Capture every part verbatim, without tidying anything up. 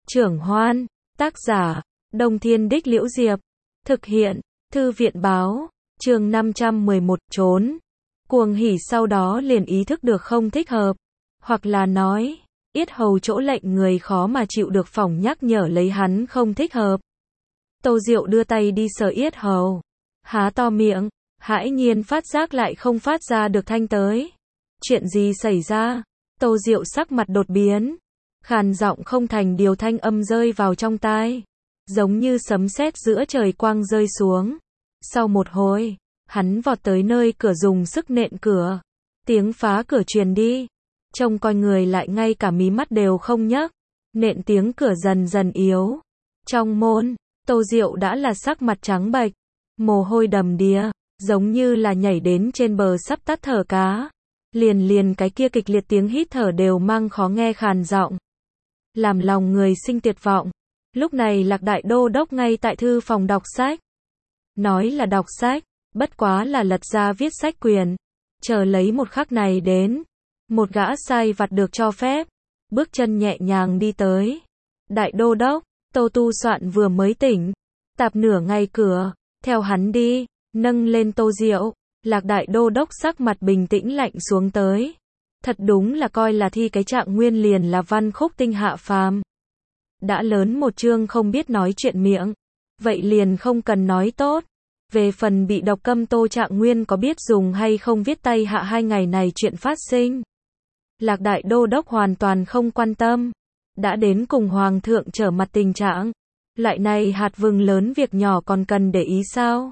Trưởng Hoan, tác giả, Đông Thiên Đích Liễu Diệp, thực hiện, Thư viện báo, chương năm trăm mười một, trốn. Cuồng Hỉ sau đó liền ý thức được không thích hợp, hoặc là nói, yết hầu chỗ lệnh người khó mà chịu được phỏng nhắc nhở lấy hắn không thích hợp. Tô Diệu đưa tay đi sờ yết hầu, há to miệng, hãi nhiên phát giác lại không phát ra được thanh tới. Chuyện gì xảy ra? Tô Diệu sắc mặt đột biến, khàn giọng không thành điều thanh âm rơi vào trong tai, giống như sấm sét giữa trời quang rơi xuống. Sau một hồi, hắn vọt tới nơi cửa dùng sức nện cửa. Tiếng phá cửa truyền đi, trông coi người lại ngay cả mí mắt đều không nhấc. Nện tiếng cửa dần dần yếu. Trong môn, Tô Diệu đã là sắc mặt trắng bệch, mồ hôi đầm đìa, giống như là nhảy đến trên bờ sắp tắt thở cá. Liền liền cái kia kịch liệt tiếng hít thở đều mang khó nghe khàn giọng, làm lòng người sinh tuyệt vọng. Lúc này Lạc Đại Đô Đốc ngay tại thư phòng đọc sách. Nói là đọc sách, bất quá là lật ra viết sách quyền. Chờ lấy một khắc này đến, một gã sai vặt được cho phép, bước chân nhẹ nhàng đi tới. Đại Đô Đốc, Tô Tu Soạn vừa mới tỉnh, tạp nửa ngày cửa, theo hắn đi, nâng lên Tô Diệu. Lạc Đại Đô Đốc sắc mặt bình tĩnh lạnh xuống tới. Thật đúng là coi là thi cái trạng nguyên liền là văn khúc tinh hạ phàm. Đã lớn một chương không biết nói chuyện miệng, vậy liền không cần nói tốt. Về phần bị độc câm Tô Trạng Nguyên có biết dùng hay không viết tay hạ hai ngày này chuyện phát sinh, Lạc Đại Đô Đốc hoàn toàn không quan tâm. Đã đến cùng Hoàng thượng trở mặt tình trạng, loại này hạt vừng lớn việc nhỏ còn cần để ý sao?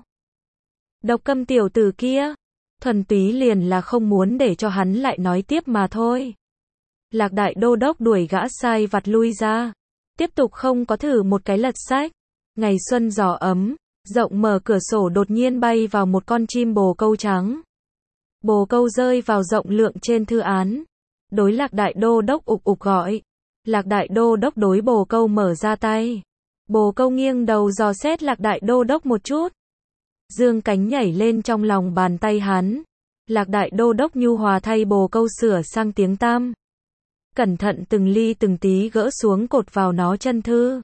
Độc câm tiểu tử kia, thuần túy liền là không muốn để cho hắn lại nói tiếp mà thôi. Lạc Đại Đô Đốc đuổi gã sai vặt lui ra, tiếp tục không có thử một cái lật sách. Ngày xuân gió ấm, rộng mở cửa sổ đột nhiên bay vào một con chim bồ câu trắng. Bồ câu rơi vào rộng lượng trên thư án, đối Lạc Đại Đô Đốc ục ục gọi. Lạc Đại Đô Đốc đối bồ câu mở ra tay. Bồ câu nghiêng đầu dò xét Lạc Đại Đô Đốc một chút, dương cánh nhảy lên trong lòng bàn tay hắn. Lạc Đại Đô Đốc nhu hòa thay bồ câu sửa sang tiếng tam, cẩn thận từng ly từng tí gỡ xuống cột vào nó chân thư.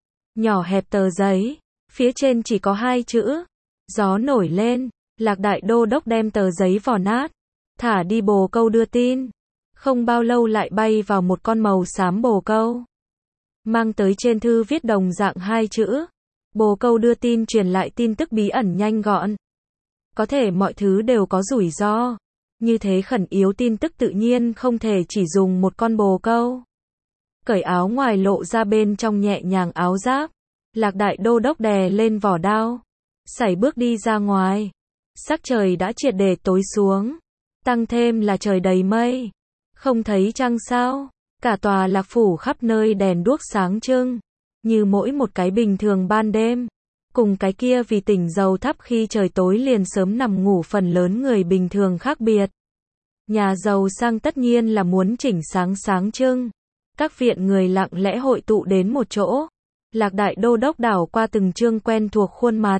Nhỏ hẹp tờ giấy, phía trên chỉ có hai chữ, gió nổi lên. Lạc Đại Đô Đốc đem tờ giấy vò nát, thả đi bồ câu đưa tin. Không bao lâu lại bay vào một con màu xám bồ câu, mang tới trên thư viết đồng dạng hai chữ. Bồ câu đưa tin truyền lại tin tức bí ẩn nhanh gọn. Có thể mọi thứ đều có rủi ro, như thế khẩn yếu tin tức tự nhiên không thể chỉ dùng một con bồ câu. Cởi áo ngoài lộ ra bên trong nhẹ nhàng áo giáp, Lạc Đại Đô Đốc đè lên vỏ đao, sải bước đi ra ngoài. Sắc trời đã triệt để tối xuống, tăng thêm là trời đầy mây, không thấy trăng sao. Cả tòa Lạc phủ khắp nơi đèn đuốc sáng trưng, như mỗi một cái bình thường ban đêm, cùng cái kia vì tỉnh dầu thắp khi trời tối liền sớm nằm ngủ phần lớn người bình thường khác biệt. Nhà giàu sang tất nhiên là muốn chỉnh sáng sáng trưng. Các viện người lặng lẽ hội tụ đến một chỗ. Lạc Đại Đô Đốc đảo qua từng chương quen thuộc khuôn mặt,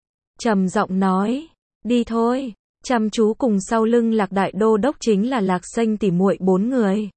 trầm giọng nói, đi thôi. Chăm chú cùng sau lưng Lạc Đại Đô Đốc chính là Lạc Xanh tỉ muội bốn người.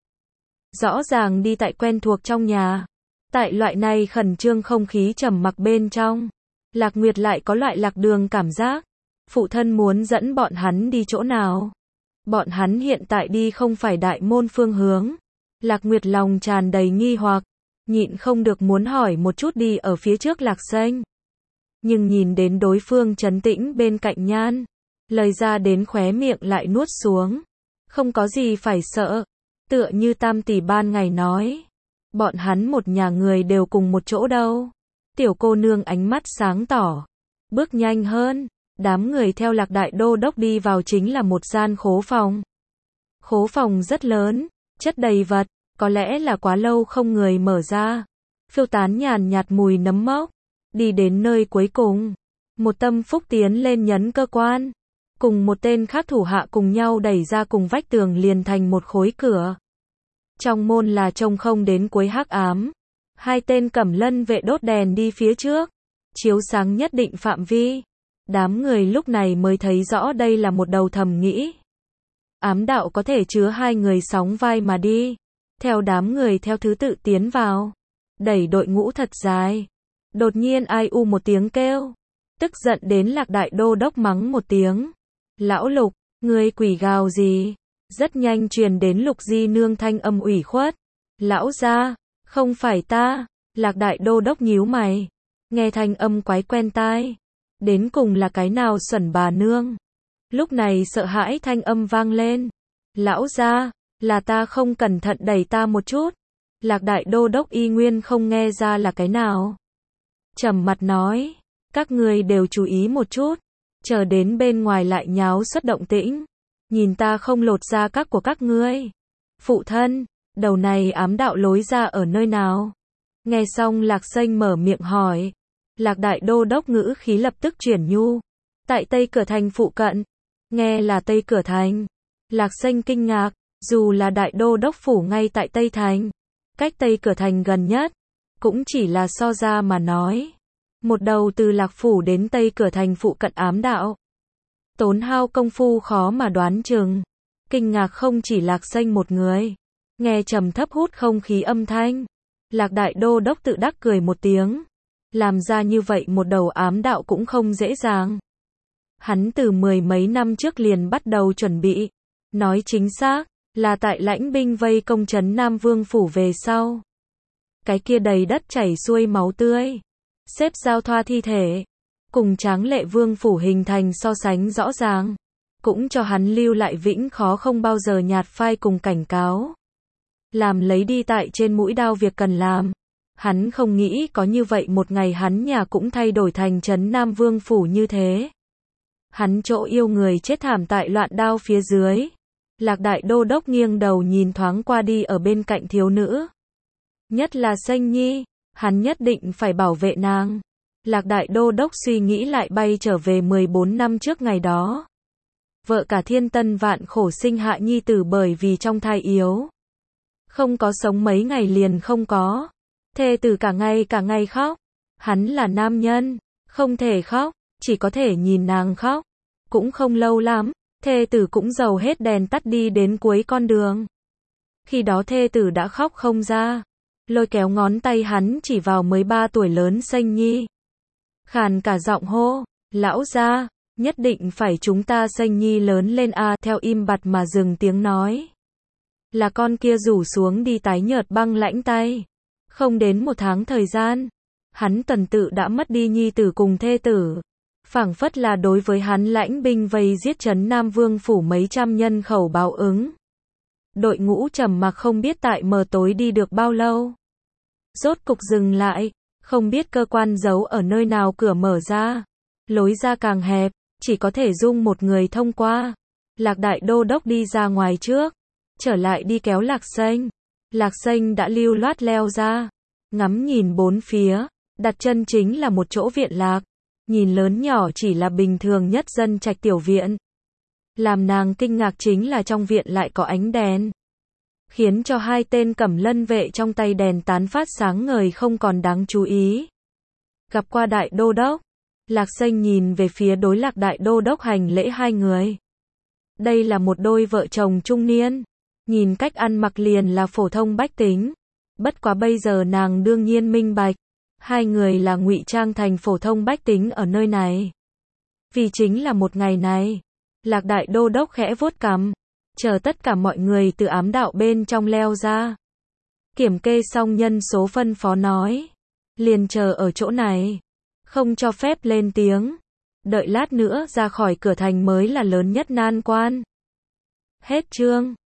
Rõ ràng đi tại quen thuộc trong nhà. Tại loại này khẩn trương không khí trầm mặc bên trong, Lạc Nguyệt lại có loại lạc đường cảm giác. Phụ thân muốn dẫn bọn hắn đi chỗ nào? Bọn hắn hiện tại đi không phải đại môn phương hướng. Lạc Nguyệt lòng tràn đầy nghi hoặc, nhịn không được muốn hỏi một chút đi ở phía trước Lạc Xanh. Nhưng nhìn đến đối phương trấn tĩnh bên cạnh nhan, lời ra đến khóe miệng lại nuốt xuống. Không có gì phải sợ, tựa như tam tỷ ban ngày nói. Bọn hắn một nhà người đều cùng một chỗ đâu. Tiểu cô nương ánh mắt sáng tỏ, bước nhanh hơn. Đám người theo Lạc Đại Đô Đốc đi vào chính là một gian khố phòng. Khố phòng rất lớn, chất đầy vật, có lẽ là quá lâu không người mở ra. Phiêu tán nhàn nhạt mùi nấm mốc. Đi đến nơi cuối cùng, một tâm phúc tiến lên nhấn cơ quan, cùng một tên khác thủ hạ cùng nhau đẩy ra cùng vách tường liền thành một khối cửa. Trong môn là trông không đến cuối hắc ám. Hai tên cẩm lân vệ đốt đèn đi phía trước, chiếu sáng nhất định phạm vi. Đám người lúc này mới thấy rõ đây là một đầu thầm nghĩ. Ám đạo có thể chứa hai người sóng vai mà đi. Theo đám người theo thứ tự tiến vào. đẩy đội ngũ thật dài. Đột nhiên ai u một tiếng kêu. Tức giận đến Lạc Đại Đô Đốc mắng một tiếng. Lão Lục, ngươi quỷ gào gì? Rất nhanh truyền đến Lục Di Nương thanh âm ủy khuất. Lão gia, không phải ta. Lạc Đại Đô Đốc nhíu mày. Nghe thanh âm quái quen tai. Đến cùng là cái nào xuẩn bà nương? Lúc này sợ hãi thanh âm vang lên. Lão gia, là ta không cẩn thận đẩy ta một chút. Lạc Đại Đô Đốc y nguyên không nghe ra là cái nào. Trầm mặt nói, các ngươi đều chú ý một chút, chờ đến bên ngoài lại nháo xuất động tĩnh, nhìn ta không lột ra các của các ngươi. Phụ thân, đầu này ám đạo lối ra ở nơi nào? Nghe xong Lạc Sanh mở miệng hỏi. Lạc Đại Đô Đốc ngữ khí lập tức chuyển nhu. Tại Tây Cửa Thành phụ cận. Nghe là Tây Cửa Thành. Lạc Sanh kinh ngạc, dù là Đại Đô Đốc phủ ngay tại Tây Thành, cách Tây Cửa Thành gần nhất, cũng chỉ là so ra mà nói. Một đầu từ Lạc Phủ đến Tây Cửa Thành phụ cận ám đạo. Tốn hao công phu khó mà đoán chừng. Kinh ngạc không chỉ Lạc Sanh một người. Nghe trầm thấp hút không khí âm thanh. Lạc Đại Đô Đốc tự đắc cười một tiếng. Làm ra như vậy một đầu ám đạo cũng không dễ dàng. Hắn từ mười mấy năm trước liền bắt đầu chuẩn bị. Nói chính xác, là tại lãnh binh vây công trấn Nam Vương Phủ về sau. Cái kia đầy đất chảy xuôi máu tươi. Xếp giao thoa thi thể. Cùng Tráng Lệ Vương Phủ hình thành so sánh rõ ràng. Cũng cho hắn lưu lại vĩnh khó không bao giờ nhạt phai cùng cảnh cáo. Làm lấy đi tại trên mũi đao việc cần làm. Hắn không nghĩ có như vậy một ngày hắn nhà cũng thay đổi thành trấn Nam Vương Phủ như thế. Hắn chỗ yêu người chết thảm tại loạn đao phía dưới. Lạc Đại Đô Đốc nghiêng đầu nhìn thoáng qua đi ở bên cạnh thiếu nữ. Nhất là Sanh Nhi, hắn nhất định phải bảo vệ nàng. Lạc Đại Đô Đốc suy nghĩ lại bay trở về mười bốn năm trước ngày đó. Vợ cả thiên tân vạn khổ sinh hạ nhi tử bởi vì trong thai yếu. Không có sống mấy ngày liền không có. Thê tử cả ngày cả ngày khóc. Hắn là nam nhân, không thể khóc, chỉ có thể nhìn nàng khóc. Cũng không lâu lắm, thê tử cũng dầu hết đèn tắt đi đến cuối con đường. Khi đó thê tử đã khóc không ra. Lôi kéo ngón tay hắn chỉ vào mới ba tuổi lớn Sanh Nhi. Khàn cả giọng hô, lão gia, nhất định phải chúng ta Sanh Nhi lớn lên a. Theo im bặt mà dừng tiếng nói. Là con kia rủ xuống đi tái nhợt băng lãnh tay. Không đến một tháng thời gian, hắn tuần tự đã mất đi nhi tử cùng thê tử. Phảng phất là đối với hắn lãnh binh vây giết trấn Nam Vương Phủ mấy trăm nhân khẩu báo ứng. Đội ngũ trầm mặc không biết tại mờ tối đi được bao lâu. Rốt cục dừng lại, không biết cơ quan giấu ở nơi nào cửa mở ra. Lối ra càng hẹp, chỉ có thể dung một người thông qua. Lạc Đại Đô Đốc đi ra ngoài trước, trở lại đi kéo Lạc Sanh. Lạc Sanh đã lưu loát leo ra, ngắm nhìn bốn phía, đặt chân chính là một chỗ viện lạc. Nhìn lớn nhỏ chỉ là bình thường nhất dân trạch tiểu viện. Làm nàng kinh ngạc chính là trong viện lại có ánh đèn. Khiến cho hai tên cẩm lân vệ trong tay đèn tán phát sáng ngời không còn đáng chú ý. Gặp qua Đại Đô Đốc, Lạc Sanh nhìn về phía đối Lạc Đại Đô Đốc hành lễ hai người. Đây là một đôi vợ chồng trung niên. Nhìn cách ăn mặc liền là phổ thông bách tính. Bất quá bây giờ nàng đương nhiên minh bạch. Hai người là ngụy trang thành phổ thông bách tính ở nơi này. Vì chính là một ngày này. Lạc Đại Đô Đốc khẽ vuốt cằm. Chờ tất cả mọi người từ ám đạo bên trong leo ra. Kiểm kê xong nhân số phân phó nói. Liền chờ ở chỗ này. Không cho phép lên tiếng. Đợi lát nữa ra khỏi cửa thành mới là lớn nhất nan quan. Hết chương.